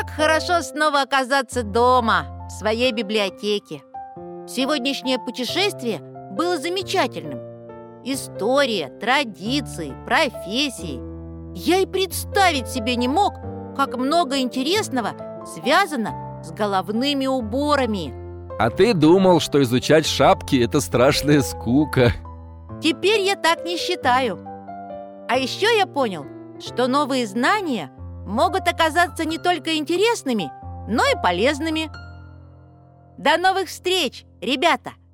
Как хорошо снова оказаться дома, в своей библиотеке. Сегодняшнее путешествие было замечательным. История, традиции, профессии. Я и представить себе не мог, как много интересного связано с головными уборами. А ты думал, что изучать шапки – это страшная скука. Теперь я так не считаю. А еще я понял, что новые знания могут оказаться не только интересными, но и полезными. До новых встреч, ребята!